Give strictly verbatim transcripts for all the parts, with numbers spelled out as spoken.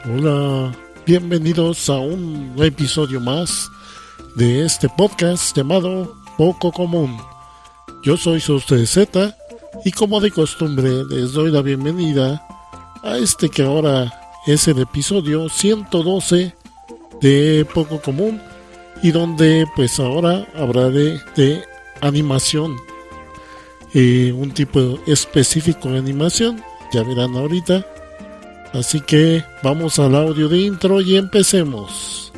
Hola, bienvenidos a un episodio más de este podcast llamado Poco Común. Yo soy Soste Z y como de costumbre les doy la bienvenida a este que ahora es el episodio ciento doce de Poco Común y donde pues ahora hablaré de animación, eh, un tipo específico de animación, ya verán ahorita. Así que vamos al audio de intro y empecemos.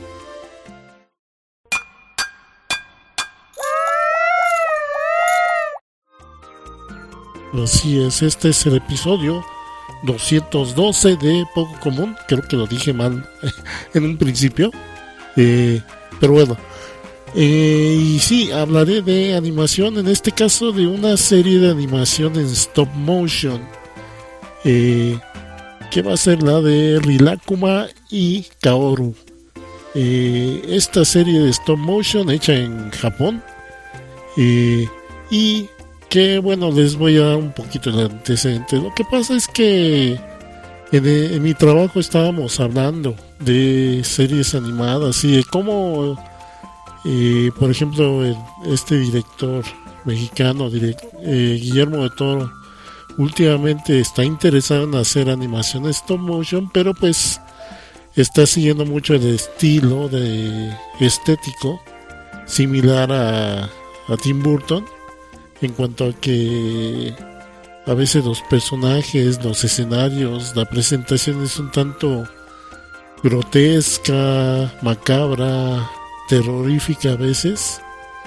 Así es, este es el episodio doscientos doce de Poco Común. Creo que lo dije mal en un principio, eh, pero bueno. Eh, y sí, hablaré de animación, en este caso de una serie de animación en stop motion. Eh... que va a ser la de Rilakkuma y Kaoru. Eh, esta serie de stop motion hecha en Japón, eh, y que bueno, les voy a dar un poquito de antecedente. Lo que pasa es que en, en mi trabajo estábamos hablando de series animadas y de cómo, eh, por ejemplo, el, este director mexicano, direct, eh, Guillermo del Toro, últimamente está interesado en hacer animación stop motion, pero pues está siguiendo mucho el estilo de estético similar a, a Tim Burton, en cuanto a que a veces los personajes, los escenarios, la presentación es un tanto grotesca, macabra, terrorífica a veces,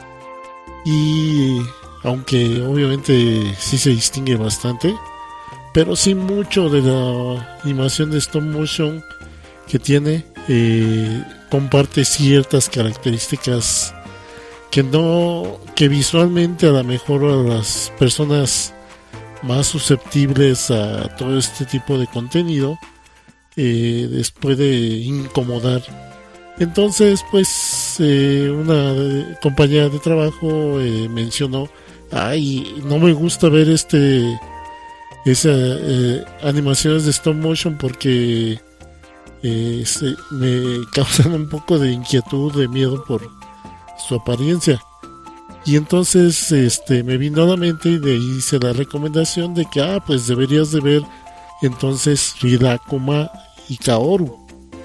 y aunque obviamente sí se distingue bastante, pero sí mucho de la animación de stop motion que tiene eh, comparte ciertas características que no, que visualmente a lo mejor a las personas más susceptibles a todo este tipo de contenido eh, les puede incomodar. Entonces pues eh, una compañera de trabajo eh, mencionó: ay, no me gusta ver este esa eh, animaciones de stop motion porque eh, se, me causan un poco de inquietud, de miedo por su apariencia. Y entonces este me vino a la mente y le hice la recomendación de que ah pues deberías de ver entonces Rilakkuma y Kaoru,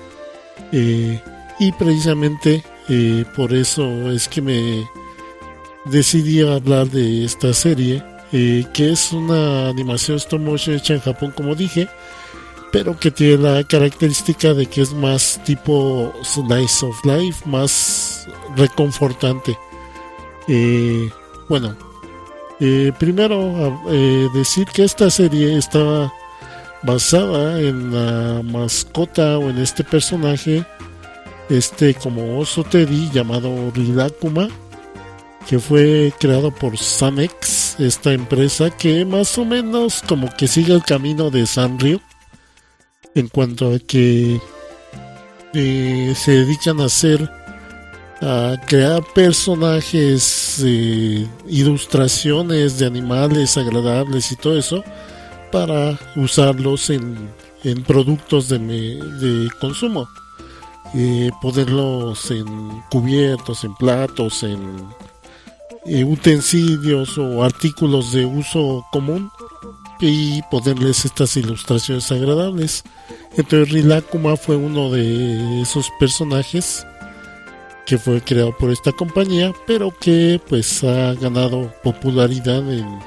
eh, y precisamente eh, por eso es que me decidí hablar de esta serie, eh, que es una animación stop motion hecha en Japón, como dije, pero que tiene la característica de que es más tipo slice of life, más reconfortante. Eh, bueno, eh, primero eh, decir que esta serie estaba basada en la mascota o en este personaje, este como oso Teddy llamado Rilakkuma, que fue creado por Sanex, esta empresa que más o menos como que sigue el camino de Sanrio en cuanto a que eh, se dedican a hacer, a crear personajes, eh, ilustraciones de animales agradables y todo eso para usarlos en, en productos de, me, de consumo, eh, ponerlos en cubiertos, en platos, en utensilios o artículos de uso común y ponerles estas ilustraciones agradables. Entonces Rilakkuma fue uno de esos personajes que fue creado por esta compañía, pero que pues ha ganado popularidad en,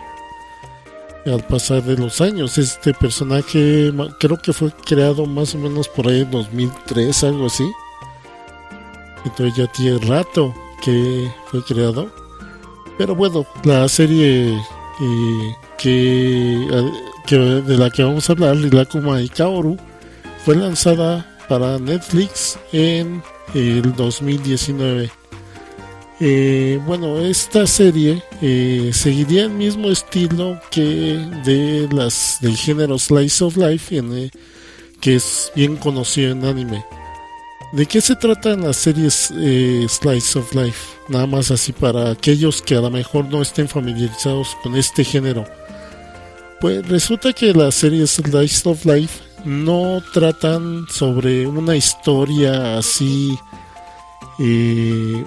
al pasar de los años. Este personaje creo que fue creado más o menos por ahí en dos mil tres, algo así. Entonces ya tiene rato que fue creado. Pero bueno, la serie eh, que, que de la que vamos a hablar, Rilakkuma y Kaoru, fue lanzada para Netflix en el dos mil diecinueve. Eh, bueno, esta serie eh, seguiría el mismo estilo que de las del género Slice of Life, en, eh, que es bien conocido en anime. ¿De qué se tratan las series eh, Slice of Life? Nada más así para aquellos que a lo mejor no estén familiarizados con este género. Pues resulta que las series Slice of Life no tratan sobre una historia así eh,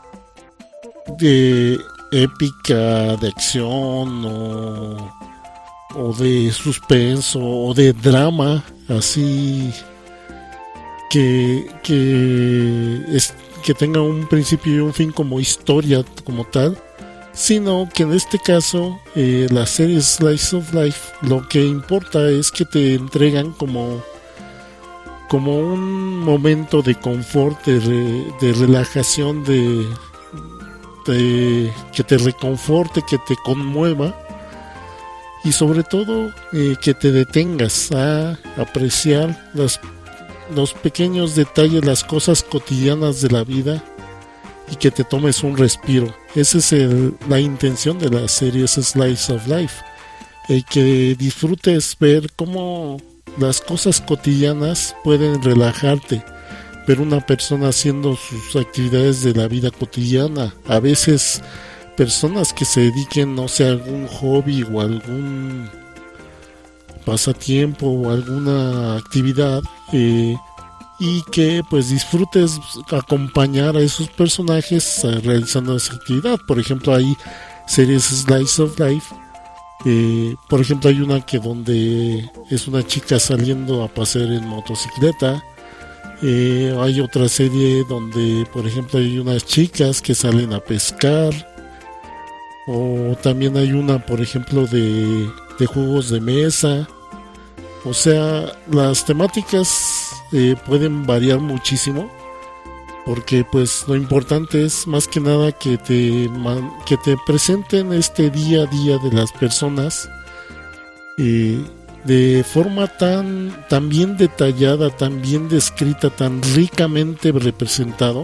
de épica, de acción o, o de suspenso o de drama, así que que es, que tenga un principio y un fin como historia como tal, sino que en este caso eh, la serie Slice of Life lo que importa es que te entregan como como un momento de confort, de, re, de relajación, de, de que te reconforte, que te conmueva y sobre todo eh, que te detengas a apreciar las, los pequeños detalles, las cosas cotidianas de la vida y que te tomes un respiro. Esa es el, la intención de la serie Slice of Life, el que disfrutes ver cómo las cosas cotidianas pueden relajarte, ver una persona haciendo sus actividades de la vida cotidiana, a veces personas que se dediquen, no sé, a algún hobby o algún pasatiempo o alguna actividad, eh, y que pues disfrutes acompañar a esos personajes eh, realizando esa actividad. Por ejemplo, hay series Slice of Life, eh, por ejemplo hay una que donde es una chica saliendo a pasear en motocicleta, eh, hay otra serie donde por ejemplo hay unas chicas que salen a pescar, o también hay una por ejemplo de, de juegos de mesa. O sea, las temáticas eh, pueden variar muchísimo, porque pues lo importante es más que nada que te man, que te presenten este día a día de las personas eh, de forma tan tan bien detallada, tan bien descrita, tan ricamente representado,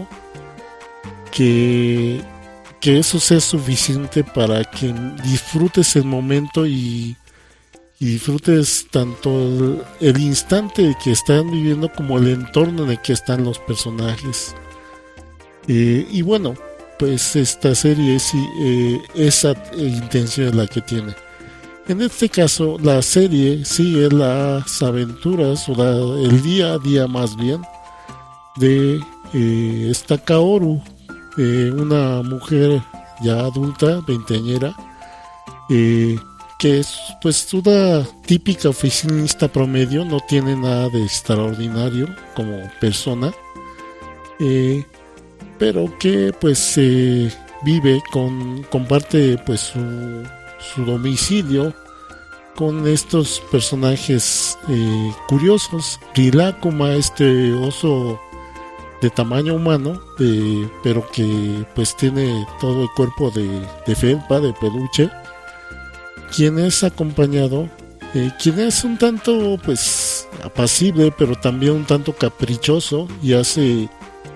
que que eso sea suficiente para que disfrutes el momento y y disfrutes tanto el, el instante que están viviendo como el entorno en el que están los personajes. Eh, y bueno, pues esta serie es, eh, esa intención es la que tiene. En este caso, la serie sigue las aventuras o la, el día a día más bien de eh, esta Kaoru, eh, una mujer ya adulta, veinteañera, eh, que es pues una típica oficinista promedio, no tiene nada de extraordinario como persona, eh, pero que pues eh, vive con, comparte pues su, su domicilio con estos personajes eh, curiosos. Rilakkuma, este oso de tamaño humano, de, pero que pues tiene todo el cuerpo de, de felpa, de peluche, quien es acompañado, eh, quien es un tanto pues apacible, pero también un tanto caprichoso, y hace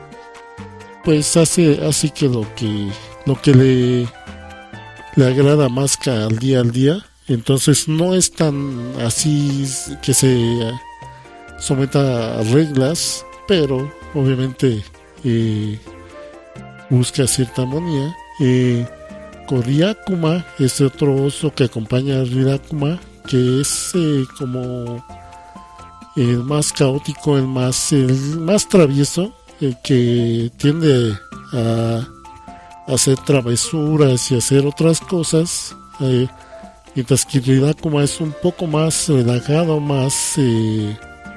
pues hace así que lo que lo que le le agrada más que al día al día. Entonces no es tan así que se someta a reglas, pero obviamente eh, busca cierta armonía. eh, Koryakuma es otro oso que acompaña a Rilakkuma, que es eh, como el más caótico, el más el más travieso, el que tiende a, a hacer travesuras y hacer otras cosas, eh, mientras que Rilakkuma es un poco más relajado, más eh,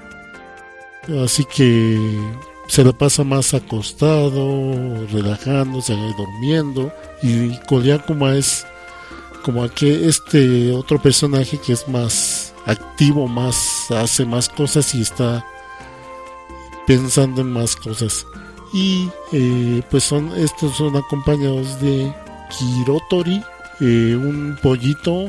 así que se la pasa más acostado, relajándose, durmiendo. Y Koryakuma es como que este otro personaje que es más activo, más hace más cosas y está pensando en más cosas. Y eh, pues son estos son acompañados de Kirotori, eh, un pollito,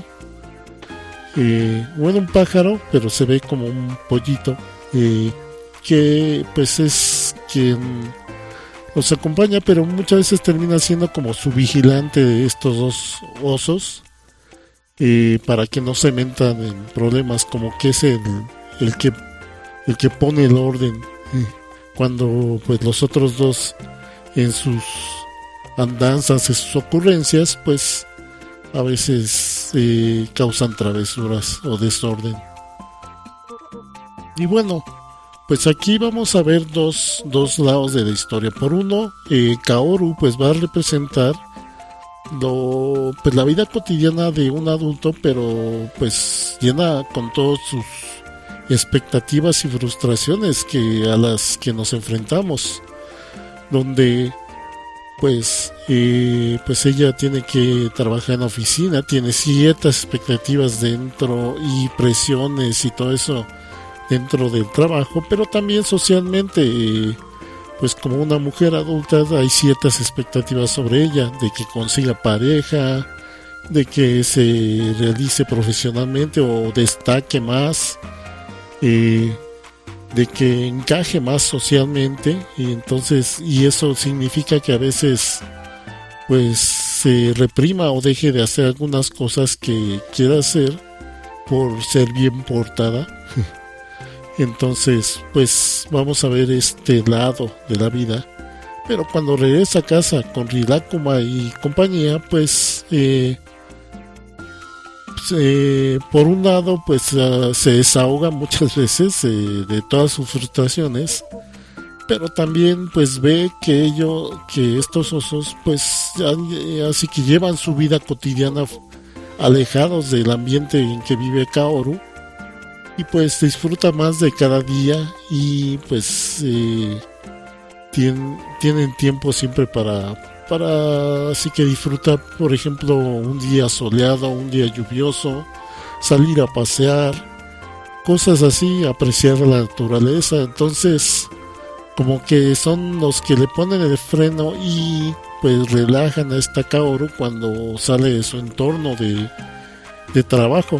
eh, bueno, un pájaro, pero se ve como un pollito, eh, que pues es quien los acompaña, pero muchas veces termina siendo como su vigilante de estos dos osos, eh, para que no se metan en problemas, como que es el, el que el que pone el orden, eh, cuando pues los otros dos en sus andanzas, en sus ocurrencias, pues a veces eh, causan travesuras o desorden. Y bueno, pues aquí vamos a ver dos, dos lados de la historia. Por uno, eh, Kaoru pues va a representar lo, pues la vida cotidiana de un adulto, pero pues llena con todas sus expectativas y frustraciones que a las que nos enfrentamos, donde pues eh, pues ella tiene que trabajar en la oficina, tiene ciertas expectativas dentro y presiones y todo eso dentro del trabajo, pero también socialmente, eh, pues como una mujer adulta hay ciertas expectativas sobre ella, de que consiga pareja, de que se realice profesionalmente o destaque más, eh, de que encaje más socialmente, y entonces y eso significa que a veces pues se reprima o deje de hacer algunas cosas que quiera hacer por ser bien portada. Entonces pues vamos a ver este lado de la vida, pero cuando regresa a casa con Rilakkuma y compañía, pues eh, Eh, por un lado pues uh, se desahoga muchas veces eh, de todas sus frustraciones, pero también pues ve que ellos, que estos osos pues así que llevan su vida cotidiana alejados del ambiente en que vive Kaoru, y pues disfruta más de cada día, y pues eh, tienen, tienen tiempo siempre para para así que disfrutar, por ejemplo, un día soleado, un día lluvioso, salir a pasear, cosas así, apreciar la naturaleza. Entonces como que son los que le ponen el freno y pues relajan a esta Kaoru cuando sale de su entorno de, de trabajo.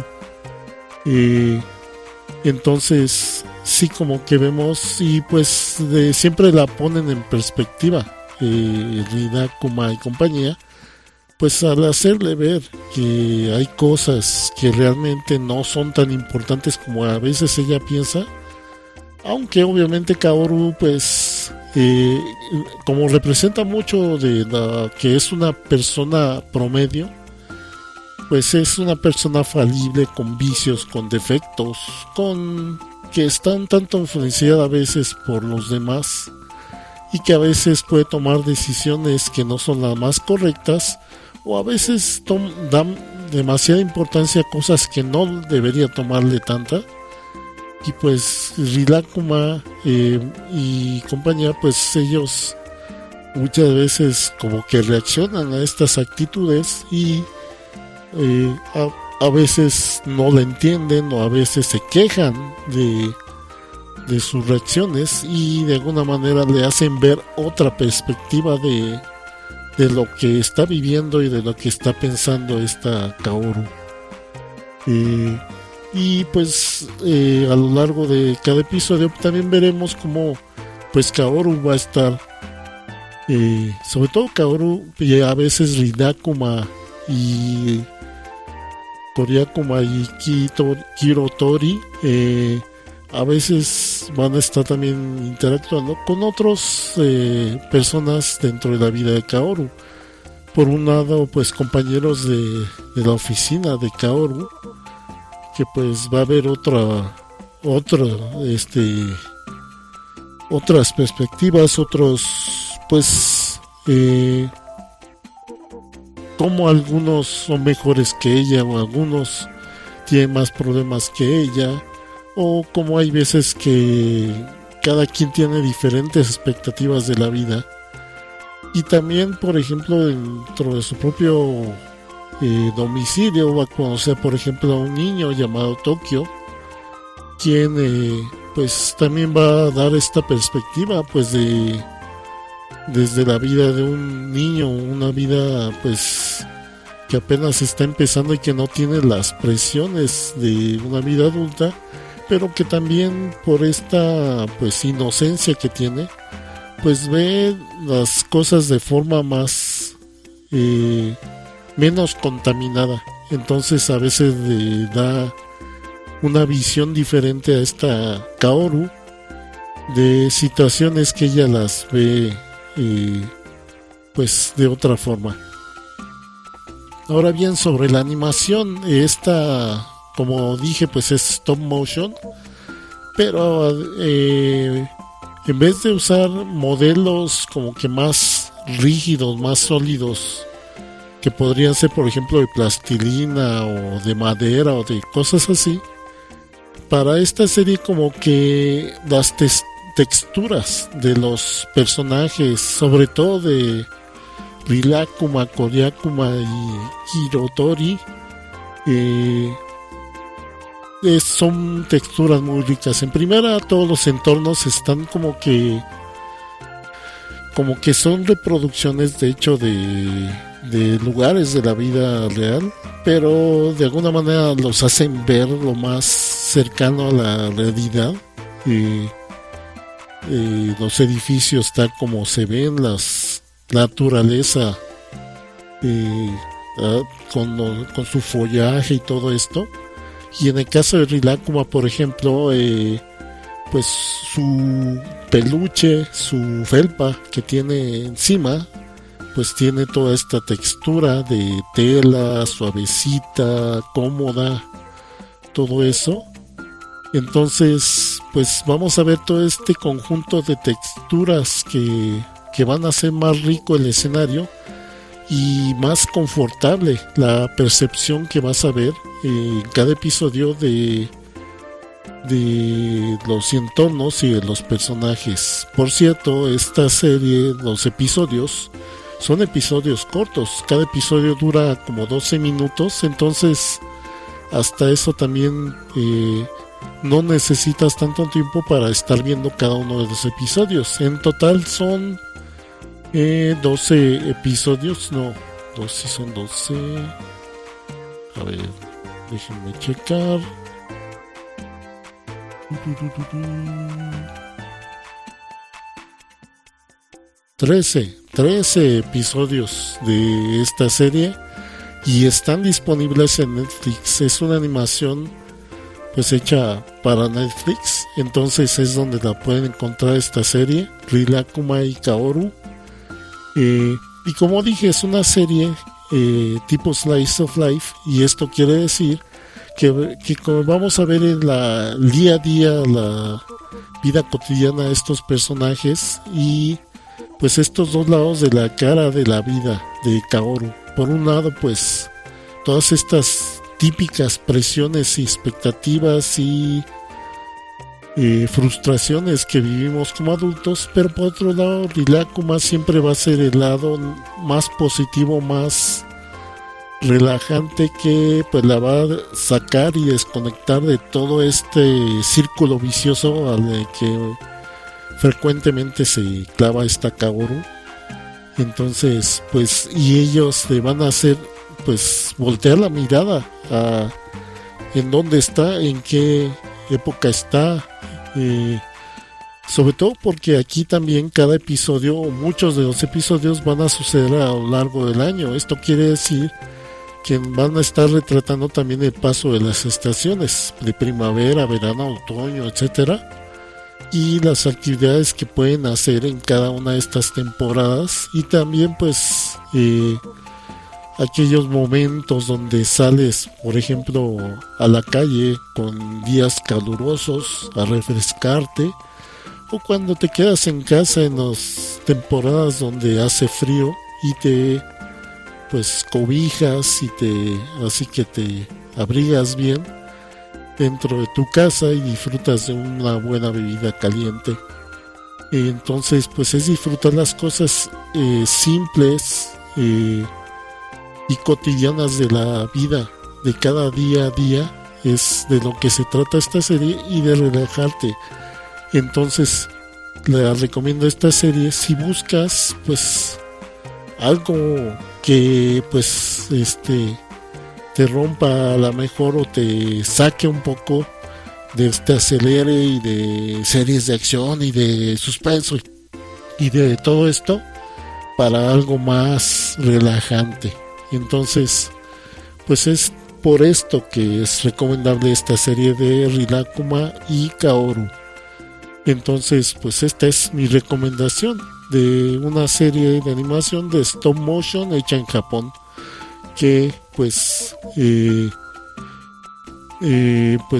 Eh, entonces sí, como que vemos, y pues de, siempre la ponen en perspectiva, eh, Rilakkuma y compañía, pues al hacerle ver que hay cosas que realmente no son tan importantes como a veces ella piensa, aunque obviamente Kaoru pues eh, como representa mucho de la que es una persona promedio, pues es una persona falible, con vicios, con defectos, con que está un tanto influenciada a veces por los demás, y que a veces puede tomar decisiones que no son las más correctas, o a veces tom- dan demasiada importancia a cosas que no debería tomarle tanta. Y pues Rilakkuma eh, y compañía, pues ellos muchas veces como que reaccionan a estas actitudes, y eh, a, a veces no la entienden, o a veces se quejan de de sus reacciones, y de alguna manera le hacen ver otra perspectiva de, de lo que está viviendo y de lo que está pensando esta Kaoru. Eh, y pues eh, a lo largo de cada episodio también veremos cómo pues Kaoru va a estar, eh, sobre todo Kaoru, y a veces Rilakkuma y Koriakuma y Kito, Kirotori, eh, a veces van a estar también interactuando con otras eh, personas dentro de la vida de Kaoru. Por un lado, pues compañeros de, de la oficina de Kaoru, que pues va a haber otra otra este otras perspectivas, otros pues eh, como algunos son mejores que ella, o algunos tienen más problemas que ella, o como hay veces que cada quien tiene diferentes expectativas de la vida. Y también, por ejemplo, dentro de su propio eh, domicilio va a conocer, por ejemplo, a un niño llamado Tokio, quien eh, pues también va a dar esta perspectiva pues de desde la vida de un niño, una vida pues que apenas está empezando y que no tiene las presiones de una vida adulta, pero que también por esta pues inocencia que tiene, pues ve las cosas de forma más eh, menos contaminada. Entonces a veces le da una visión diferente a esta Kaoru de situaciones que ella las ve eh, pues de otra forma. Ahora bien, sobre la animación, esta, como dije, pues es stop motion, pero eh, en vez de usar modelos como que más rígidos, más sólidos, que podrían ser por ejemplo de plastilina o de madera o de cosas así, para esta serie como que las tes- texturas de los personajes, sobre todo de Rilakkuma, Koryakuma y Hirotori, eh, eh, son texturas muy ricas. En primera, todos los entornos están como que como que son reproducciones de hecho de, de lugares de la vida real, pero de alguna manera los hacen ver lo más cercano a la realidad. Eh, eh, los edificios tal como se ven, las naturaleza eh, ah, con, lo, con su follaje y todo esto. Y en el caso de Rilakkuma, por ejemplo, eh, pues su peluche, su felpa que tiene encima, pues tiene toda esta textura de tela, suavecita, cómoda, todo eso. Entonces, pues vamos a ver todo este conjunto de texturas que, que van a hacer más rico el escenario y más confortable la percepción que vas a ver en cada episodio de, de los entornos y de los personajes. Por cierto, esta serie, los episodios, son episodios cortos. Cada episodio dura como doce minutos, entonces hasta eso también eh, no necesitas tanto tiempo para estar viendo cada uno de los episodios. En total son eh, doce episodios, no, doce son doce. A ver, déjenme checar. trece, trece episodios de esta serie y están disponibles en Netflix. Es una animación pues hecha para Netflix, entonces es donde la pueden encontrar esta serie, Rilakkuma y Kaoru. Eh, y como dije, es una serie eh, tipo Slice of Life, y esto quiere decir que, que como vamos a ver en la el día a día, la vida cotidiana de estos personajes y pues estos dos lados de la cara de la vida de Kaoru. Por un lado, pues todas estas típicas presiones y expectativas y eh, frustraciones que vivimos como adultos, pero por otro lado, Rilakkuma siempre va a ser el lado más positivo, más relajante, que pues la va a sacar y desconectar de todo este círculo vicioso al que frecuentemente se clava esta Kaoru. Entonces, pues, y ellos le van a hacer pues voltear la mirada a en dónde está, en qué época está, eh, sobre todo porque aquí también cada episodio, muchos de los episodios van a suceder a lo largo del año. Esto quiere decir que van a estar retratando también el paso de las estaciones de primavera, verano, otoño, etcétera, y las actividades que pueden hacer en cada una de estas temporadas, y también pues eh, aquellos momentos donde sales, por ejemplo, a la calle con días calurosos a refrescarte, o cuando te quedas en casa en las temporadas donde hace frío y te pues cobijas y te así que te abrigas bien dentro de tu casa y disfrutas de una buena bebida caliente. Entonces pues es disfrutar las cosas eh, simples eh, y cotidianas de la vida, de cada día a día. Es de lo que se trata esta serie, y de relajarte. Entonces le recomiendo esta serie si buscas pues algo que pues este te rompa a la mejor, o te saque un poco de este acelere y de series de acción y de suspenso y de todo esto, para algo más relajante. Entonces pues es por esto que es recomendable esta serie de Rilakkuma y Kaoru. Entonces pues esta es mi recomendación de una serie de animación de stop motion hecha en Japón, que pues eh, eh, pues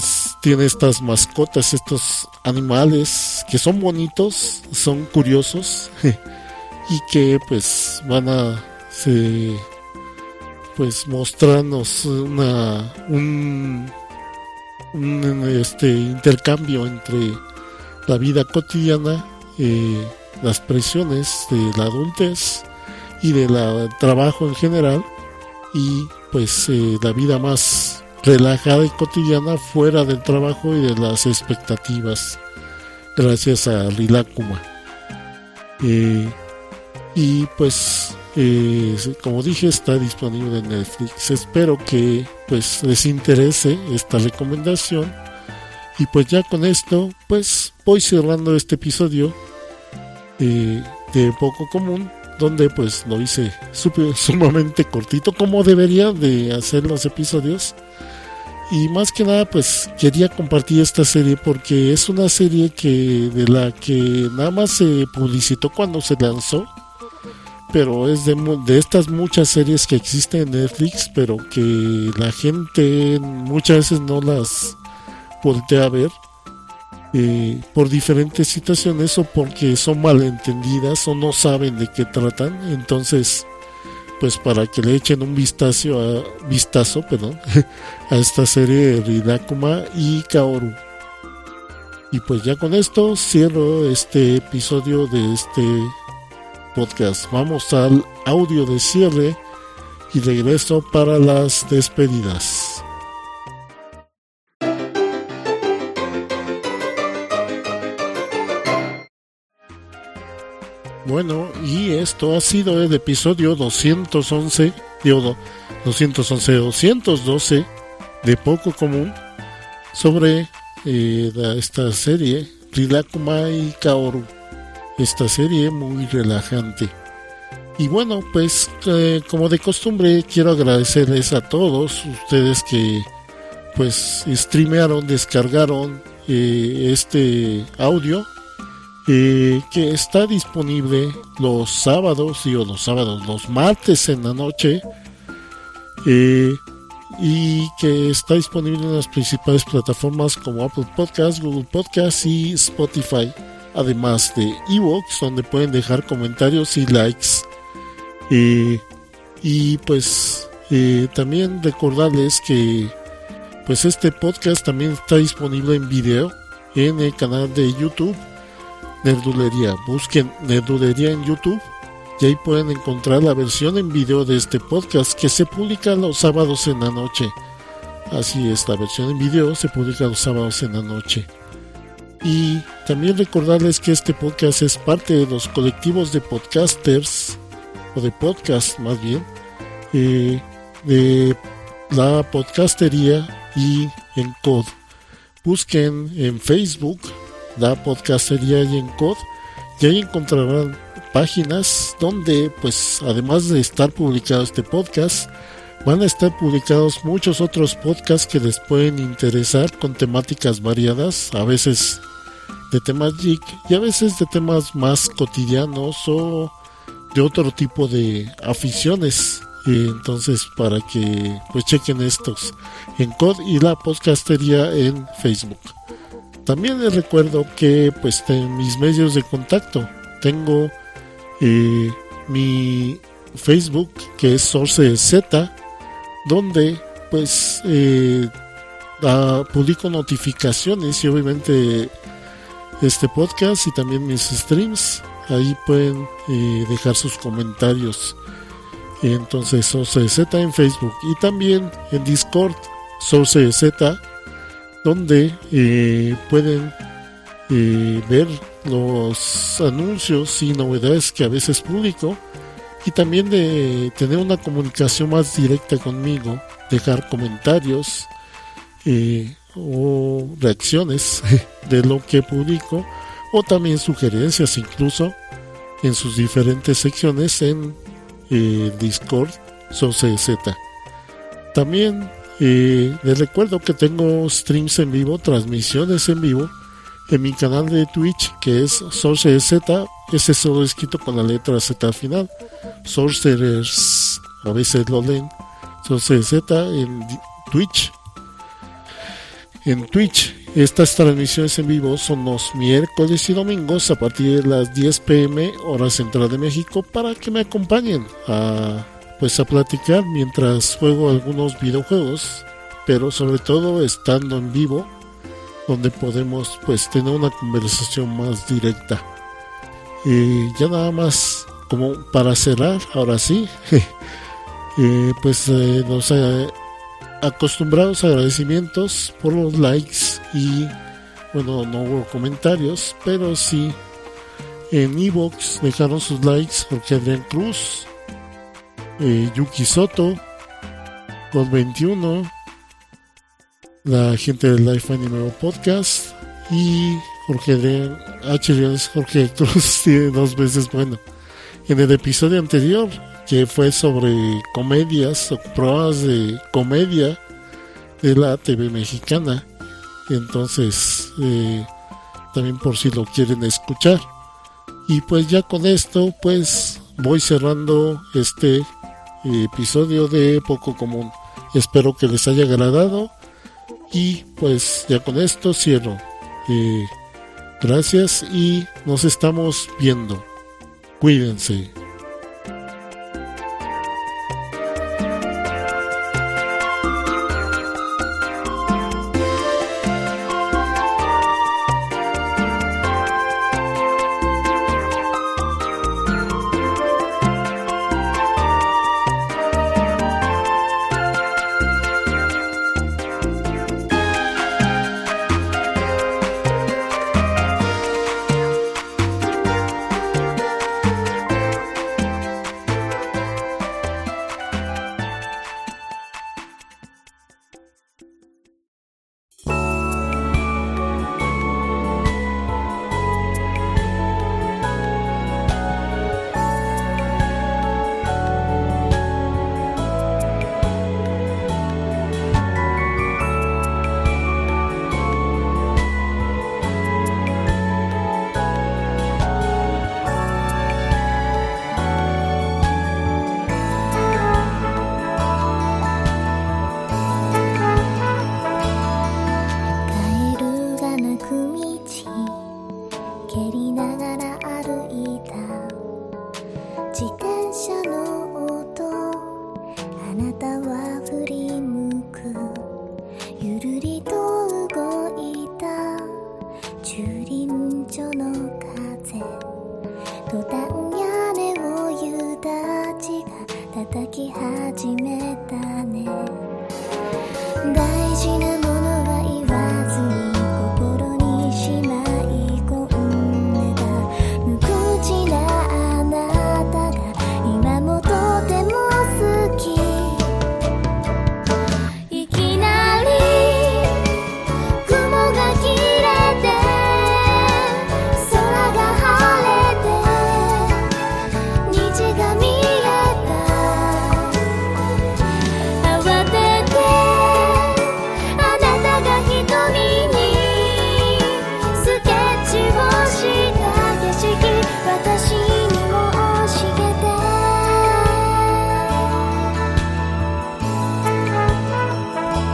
tiene estas mascotas, estos animales que son bonitos, son curiosos y que pues van a se, pues mostrarnos una un, un este intercambio entre la vida cotidiana, eh, las presiones de la adultez y de la trabajo en general, y pues eh, la vida más relajada y cotidiana fuera del trabajo y de las expectativas, gracias a Rilakkuma. Eh, y pues eh, como dije, está disponible en Netflix. Espero que pues les interese esta recomendación, y pues ya con esto pues voy cerrando este episodio eh, de Poco Común, donde pues lo hice super, sumamente cortito, como debería de hacer los episodios. Y más que nada pues quería compartir esta serie porque es una serie que de la que nada más se publicitó cuando se lanzó, pero es de, de estas muchas series que existen en Netflix, pero que la gente muchas veces no las voltea a ver, eh, por diferentes situaciones, o porque son malentendidas o no saben de qué tratan. Entonces pues para que le echen un vistazo a, vistazo perdón, a esta serie de Rilakkuma y Kaoru. Y pues ya con esto cierro este episodio de este podcast. Vamos al audio de cierre y regreso para las despedidas. Bueno, y esto ha sido el episodio doscientos once, digo, doscientos once, doscientos doce de Poco Común, sobre eh, la, esta serie Rilakkuma y Kaoru, esta serie muy relajante. Y bueno, pues eh, como de costumbre, quiero agradecerles a todos ustedes que pues streamearon, descargaron eh, este audio, Eh, que está disponible los sábados, digo los sábados, los martes en la noche, eh, y que está disponible en las principales plataformas como Apple Podcasts, Google Podcasts y Spotify, además de iVoox, donde pueden dejar comentarios y likes. Eh, y pues eh, también recordarles que pues este podcast también está disponible en video en el canal de YouTube Nerdulería. Busquen Nerdulería en YouTube y ahí pueden encontrar la versión en video de este podcast, que se publica los sábados en la noche. Así es, la versión en video se publica los sábados en la noche. Y también recordarles que este podcast es parte de los colectivos de podcasters, o de podcast más bien, eh, de la podcastería y Encod. Busquen en Facebook la podcastería y Encod, y ahí encontrarán páginas donde pues además de estar publicado este podcast, van a estar publicados muchos otros podcasts que les pueden interesar, con temáticas variadas, a veces de temas geek y a veces de temas más cotidianos o de otro tipo de aficiones. Y entonces para que pues chequen estos, Encod y la podcastería en Facebook. También les recuerdo que pues en mis medios de contacto tengo eh, mi Facebook, que es SourceZ, donde pues eh, da, publico notificaciones y obviamente este podcast y también mis streams. Ahí pueden eh, dejar sus comentarios. Entonces SourceZ en Facebook, y también en Discord SourceZ, donde eh, pueden eh, ver los anuncios y novedades que a veces publico, y también de tener una comunicación más directa conmigo, dejar comentarios eh, o reacciones de lo que publico, o también sugerencias incluso en sus diferentes secciones en eh, Discord SourceZ. También Eh, les recuerdo que tengo streams en vivo, transmisiones en vivo en mi canal de Twitch, que es SourceZ, ese solo escrito con la letra Z al final, Sorcerers, a veces lo leen, SourceZ en Twitch, en Twitch, Estas transmisiones en vivo son los miércoles y domingos a partir de las diez pm hora central de México, para que me acompañen a, pues a platicar mientras juego algunos videojuegos, pero sobre todo estando en vivo, donde podemos pues tener una conversación más directa. Eh, ya nada más como para cerrar, ahora sí, eh, pues eh, los eh, acostumbrados agradecimientos por los likes y bueno, no hubo comentarios, pero sí en iVoox dejaron sus likes Jorge Adrián Cruz, eh, Yuki Soto, God veintiuno, la gente del Life Anime Podcast y Jorge Adrián H. Jorge Cruz tiene dos veces. Bueno, en el episodio anterior, que fue sobre comedias o pruebas de comedia de la T V mexicana, entonces eh, también por si lo quieren escuchar. Y pues ya con esto pues voy cerrando este episodio de Poco Común. Espero que les haya agradado y pues ya con esto cierro. eh, gracias y nos estamos viendo. Cuídense.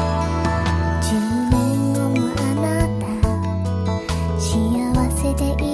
でい